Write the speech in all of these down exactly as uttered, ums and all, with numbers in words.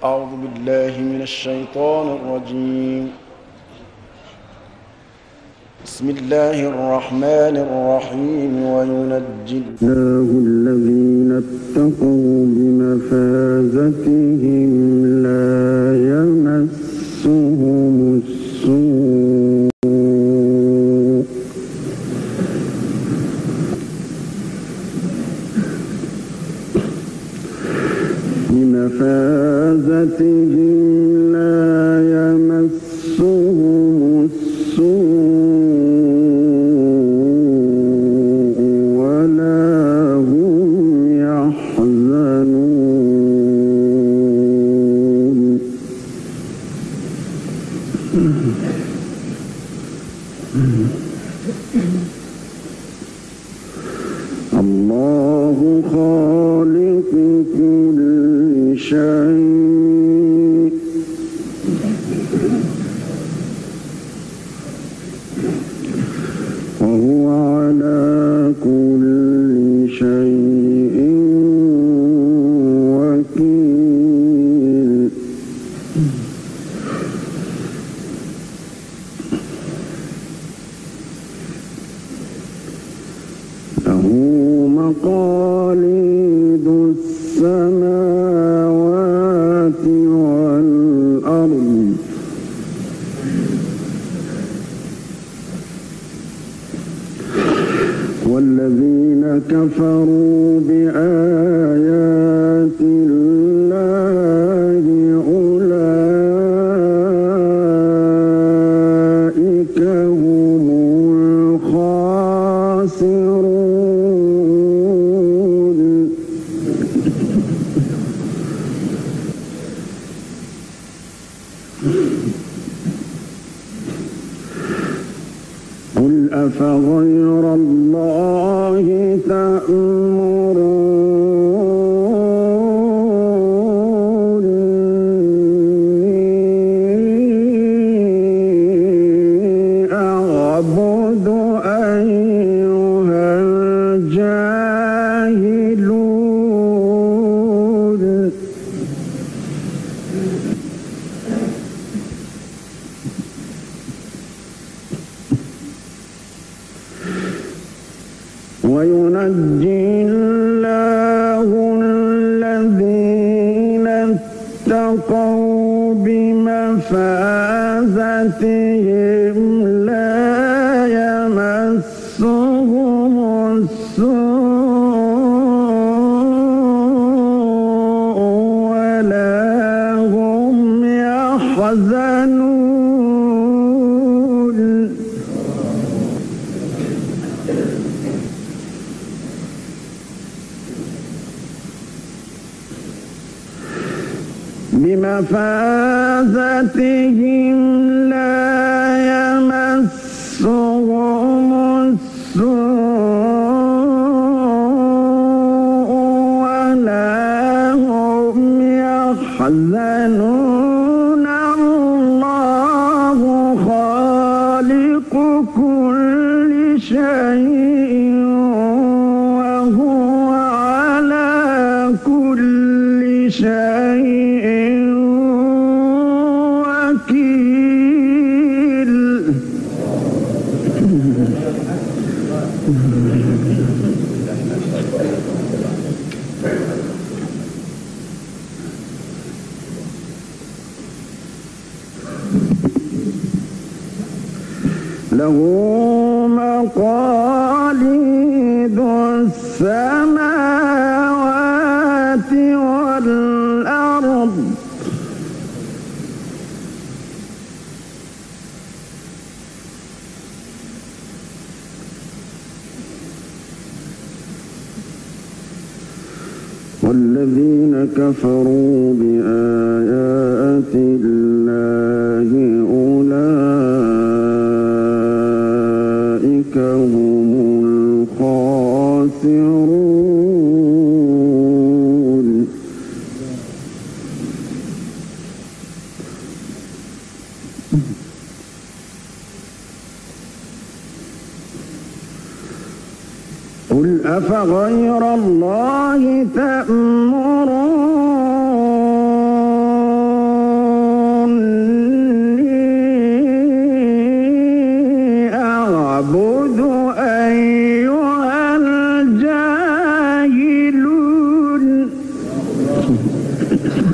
أعوذ بالله من الشيطان الرجيم. بسم الله الرحمن الرحيم. وينجي الله الذين اتقوا بمفازتهم لا يمسهم السوء بمفازتهم لا يمسهم السوء ولا هم يحزنون. الله خالق كل شيء وهو على كل شيء وكيل. له مقاليد السماوات والأرض والذين كفروا بآيات الله أولئك هم الخاسرون. قل أفغير الله تأمروني أعبد أيها الجاهلون. وينجي الله الذين اتقوا بمفازتهم لا يمسهم السوء ولا هم يحزنون. بمفازتهم لا يمسهم السوء ولا هم يحزنون. الله خالق كل شيء وهو على كل شيء وكيل. له مقاليد السماوات والأرض والذين كفروا بآيات الله أولئك هم الخاسرون. قل أفغير الله تأمروني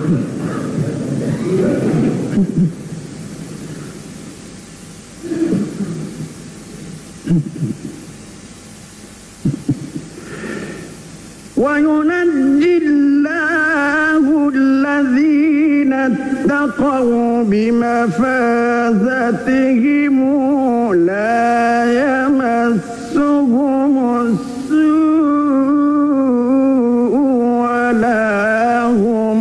وينجي الله الذين اتقوا بمفازتهم لا يمسهم السوء ولا هم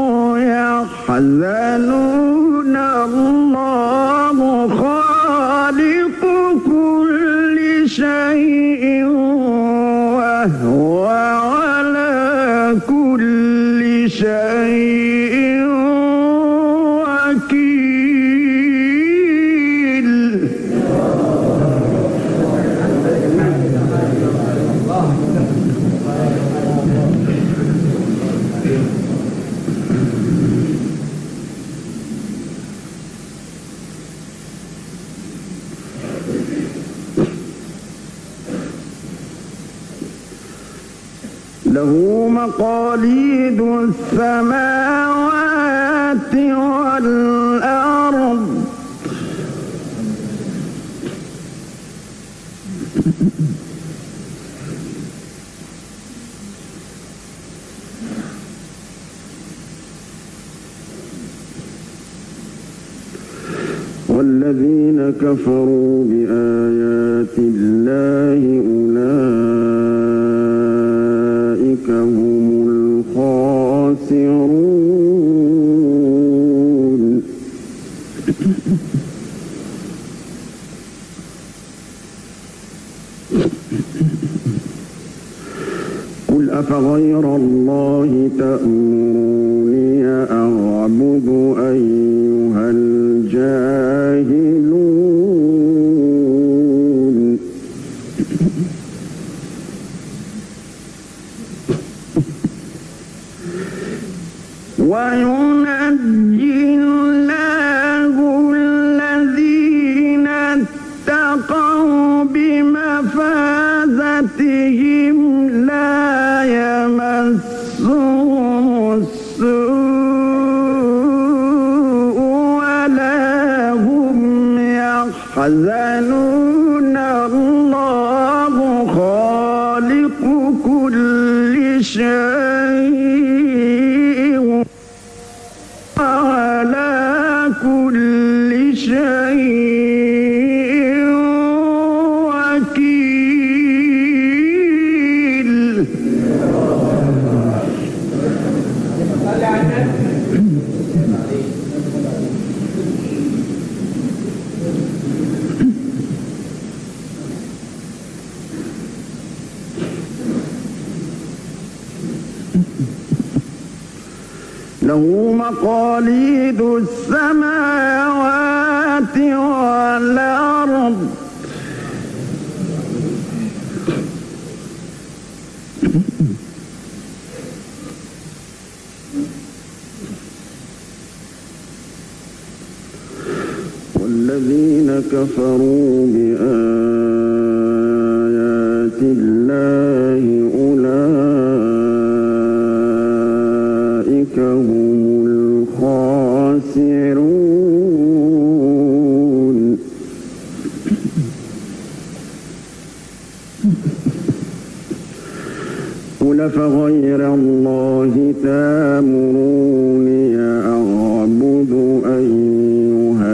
يحزنون الله خالق كل شيء وهو كل شيء وكيل. له مقاليد السماوات والأرض والذين كفروا بآيات الله أولئك هم الخاسرون. قل أفغير الله تأمروني أعبد أيها الجاهلون. وينجي الله الذين اتقوا بمفازتهم لا يمسهم السوء ولا هم يحزنون الله خالق كل شيء وعلى كل شيء وكيل. له مقاليد السماوات والأرض والذين كفروا بآيات الله أولئك هم الخاسرون. قل أفغير الله تأمروني أعبد أيها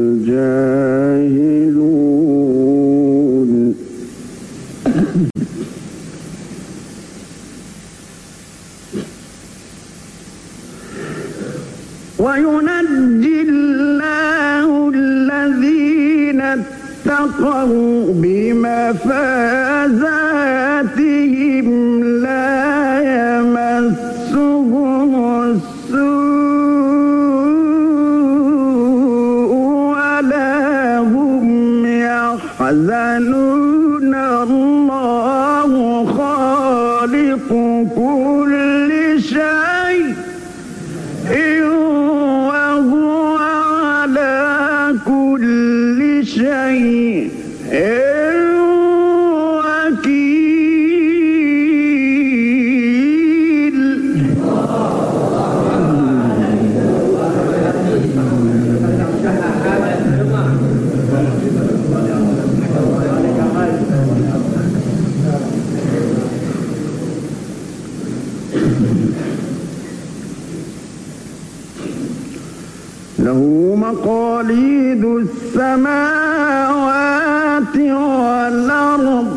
الجاهلون. وينجي الله الذين اتقوا بمفازاتهم لا يمسهم السوء ولا هم يحزنون الله خالق كل شيء وهو على كل شيء وكيل. له مقاليد السماوات والأرض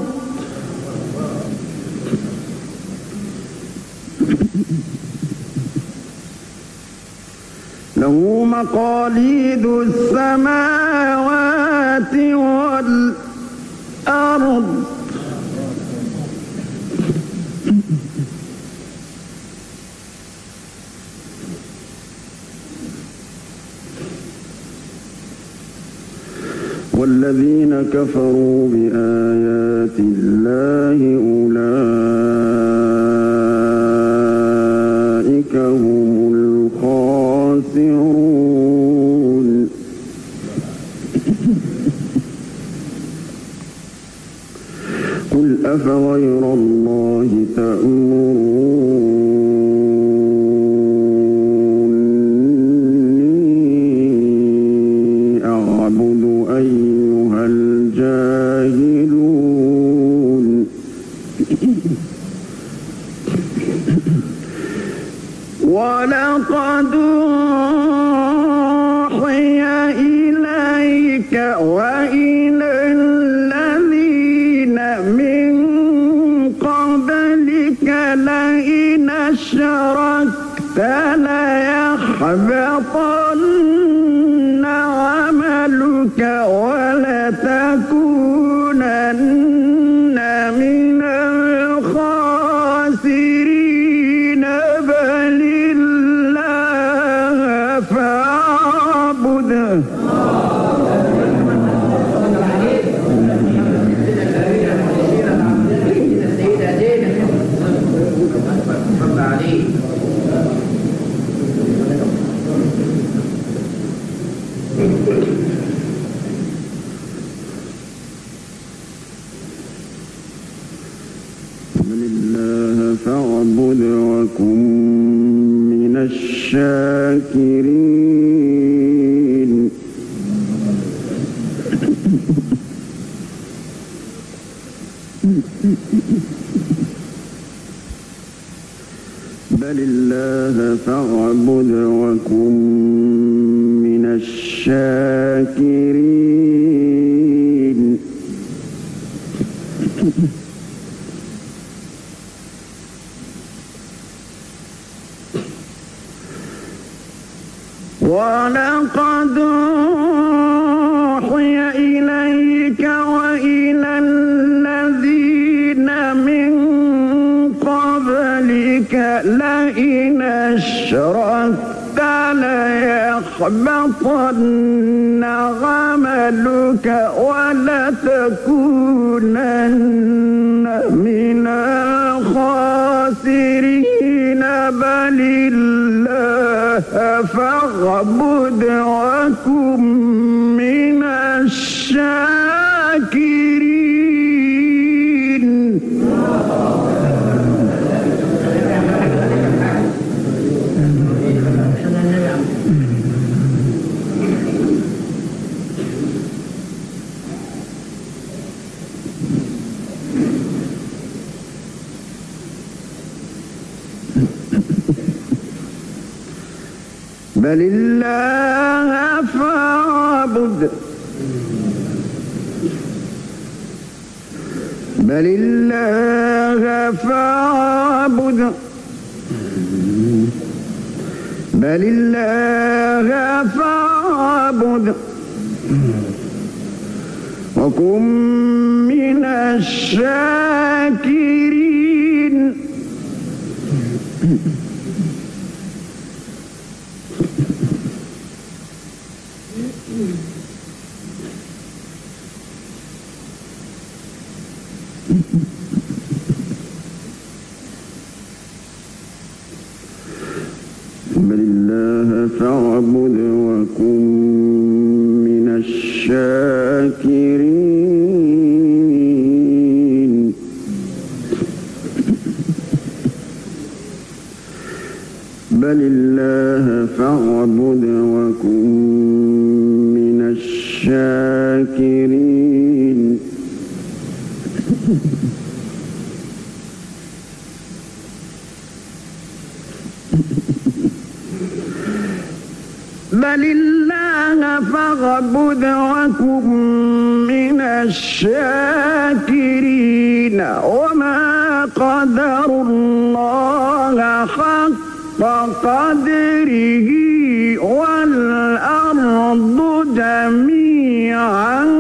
له مقاليد السماوات والأرض والذين كفروا بآيات الله أولئك هم الخاسرون قل أفغير الله تأمروني أعبد أيها الجاهلون ولقد أوحي إليك وإلى الذين من قبلك لئن أشركت ليحبطن عملك ولتكونن من الخاسرين بل الله فاعبده فاعبد وكن من الشاكرين بل الله فاعبد وكن من الشاكرين ولقد أوحي إليك وإلى الذين من قبلك لئن أشركت ليحبطن عملك ولتكونن من الخاسرين بل الله فاعبد وكن من الشاكرين بل الله فاعبد بل الله فاعبد بل الله فاعبد وكن من الشاكرين بل الله فاعبد وكن من الشاكرين بل الله فاعبد وكن من الشاكرين بل الله فاعبد وكن من الشاكرين وما قدروا الله حق قدره والأرض جميعا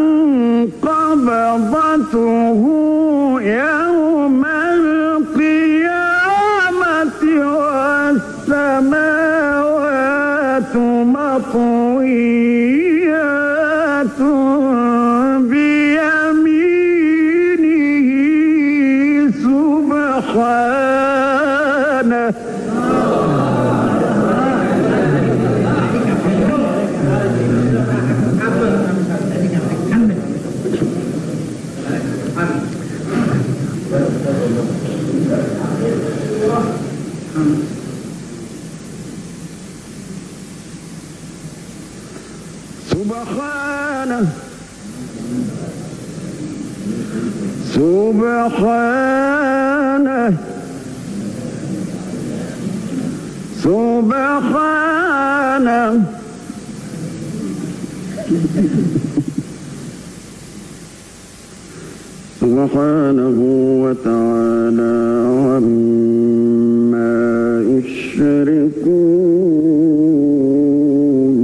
قبضته يوم القيامة والسماوات مطويات بيمينه سبحانه. سبحانه سبحانه سبحانه سبحانه وتعالى عما يشركون.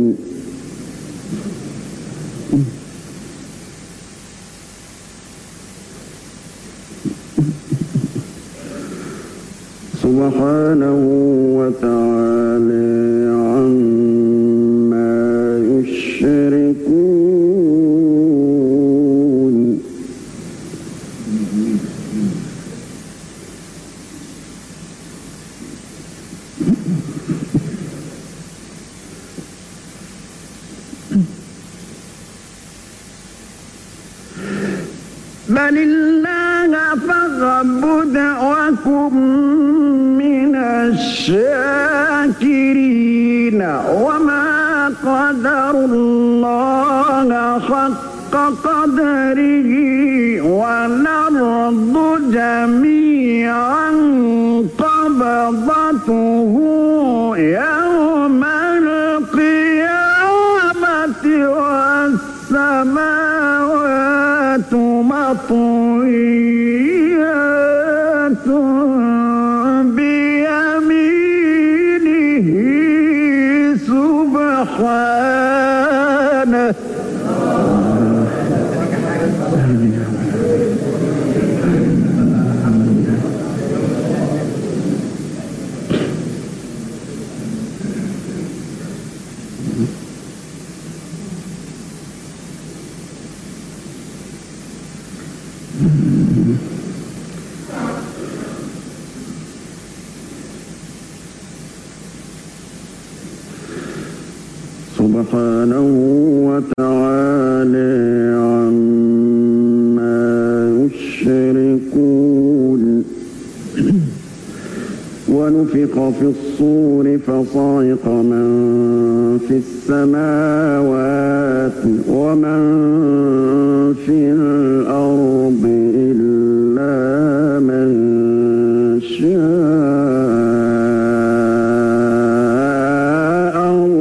سبحانه وتعالى عما يشركون. بل الله فاعبد وكن من الشاكرين وما قدروا الله حق قدره والأرض جميعا قبضته يوم القيامة والسماوات مطويات بيمينه سبحانه. سبحانه وتعالى عما يشركون. ونفخ في الصور فصعق من في السماوات ومن في الأرض إلا من شاء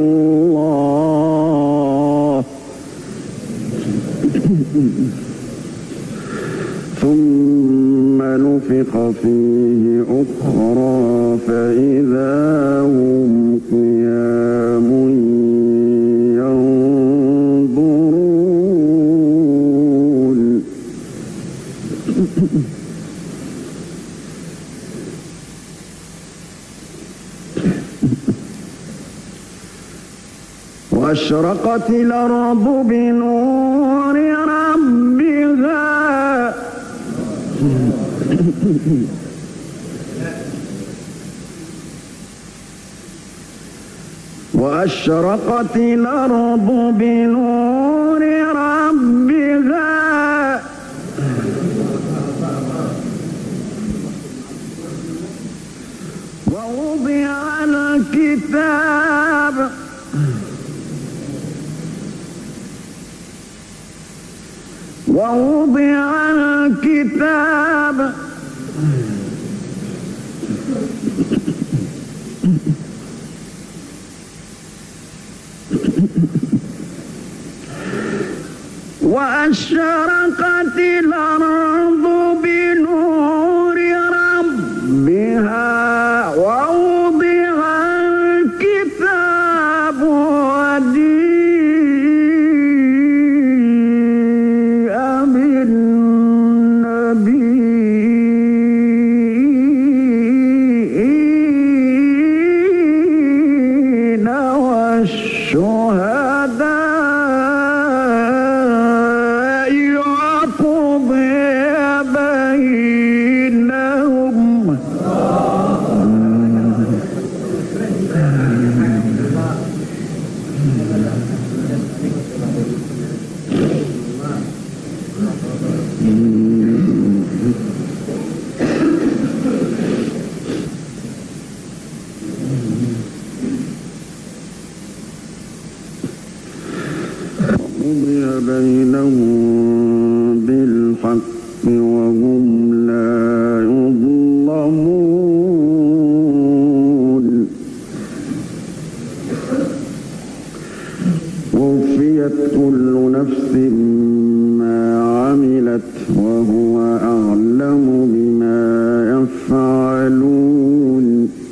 الله ثم نفخ فيه أخرى فإذا هم قيام ينظرون. وأشرقت الأرض بنور ربها وأشرقت الأرض بنور ربها ووضع الكتاب ووضع الكتاب وأشرقت الأرض بنور ربها ووضع الكتاب وجيء بالنبيين والشهداء وقضي بينهم قضي بينهم بالحق وهم لا يظلمون ووفيت كل نفس ما عملت وهو أعلم بما يفعلون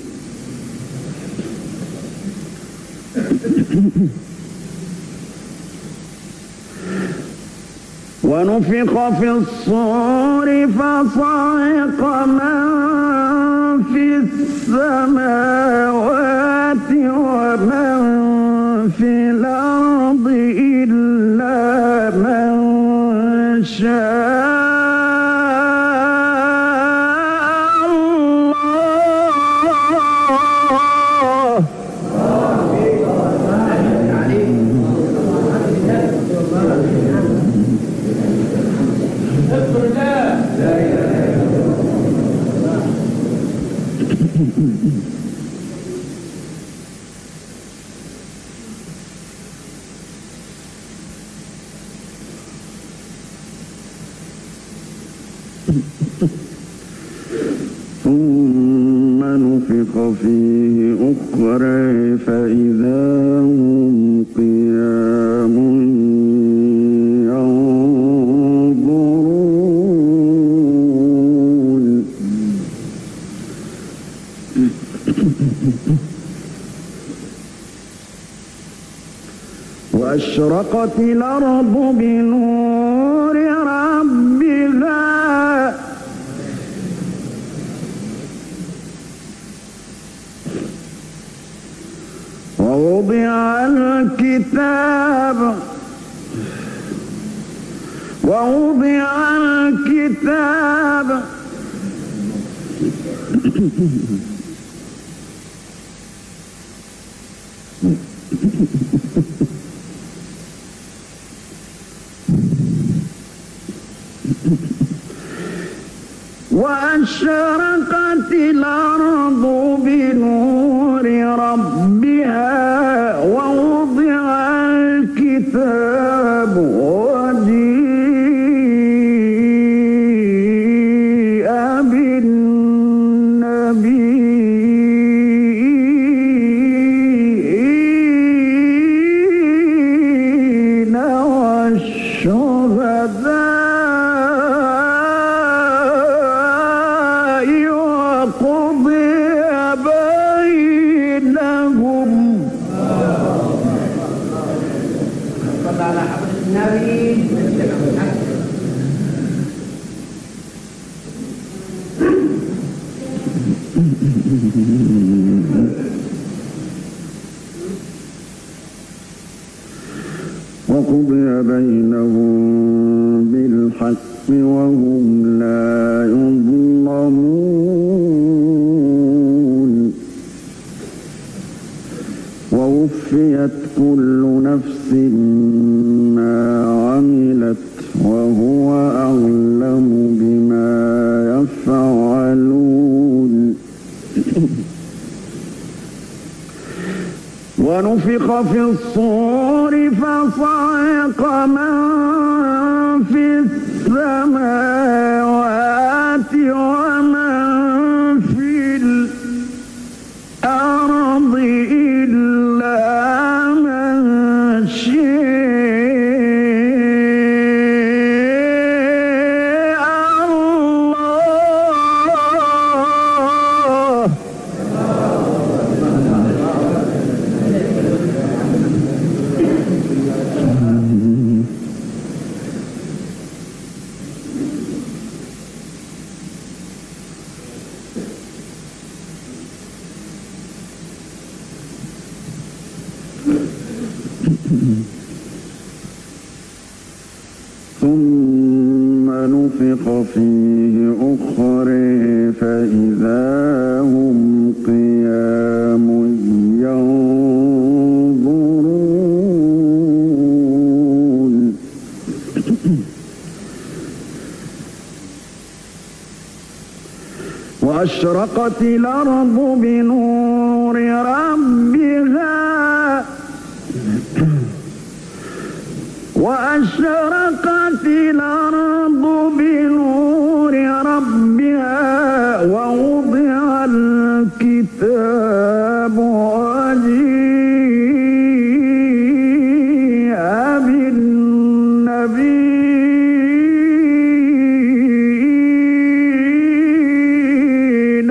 ونفخ في الصور فصعق من في السماوات ومن في الأرض إلا من شاء الله ثم نفخ فيه أخرى فإذا هم قيام ينظرون وأشرقت الأرض بنور ربها ووضع الكتاب ووضع الكتاب وأشرقت الأرض بنور ربها ووضع الكتاب وجيء بالنبيين والشهداء وقضي بينهم بالحق وهم لا يظلمون ووفيت كل نفس ما عملت وهو أعلم بما يفعلون ونفخ في الصور فصعق من في السماوات ومن في الأرض إلا من ثم نفخ فيه أخرى فإذا هم قيام ينظرون وأشرقت الأرض بنور ربها وأشرقت الأرض بنور ربها ووضع الكتاب وجيء بالنبيين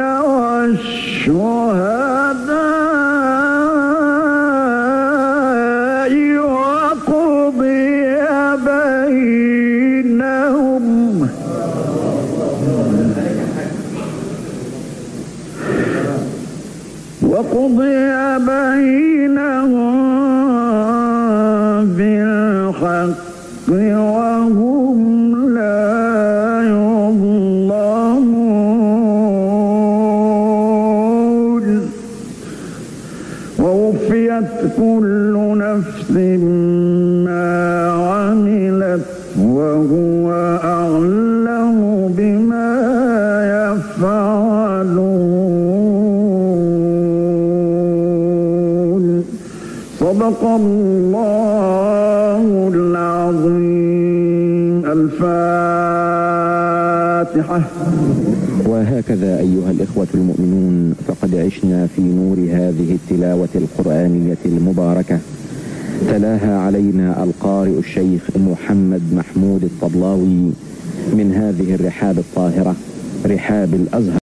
والشهداء وقضي بينهم وقضي بينهم بالحق وهم لا يظلمون ووفيت كل نفس ما عملت وهو أعلم بما يفعلون صدق الله العظيم. الفاتحة. وهكذا أيها الإخوة المؤمنون فقد عشنا في نور هذه التلاوة القرآنية المباركة تلاها علينا القارئ الشيخ محمد محمود الطبلاوي من هذه الرحاب الطاهرة رحاب الأزهر.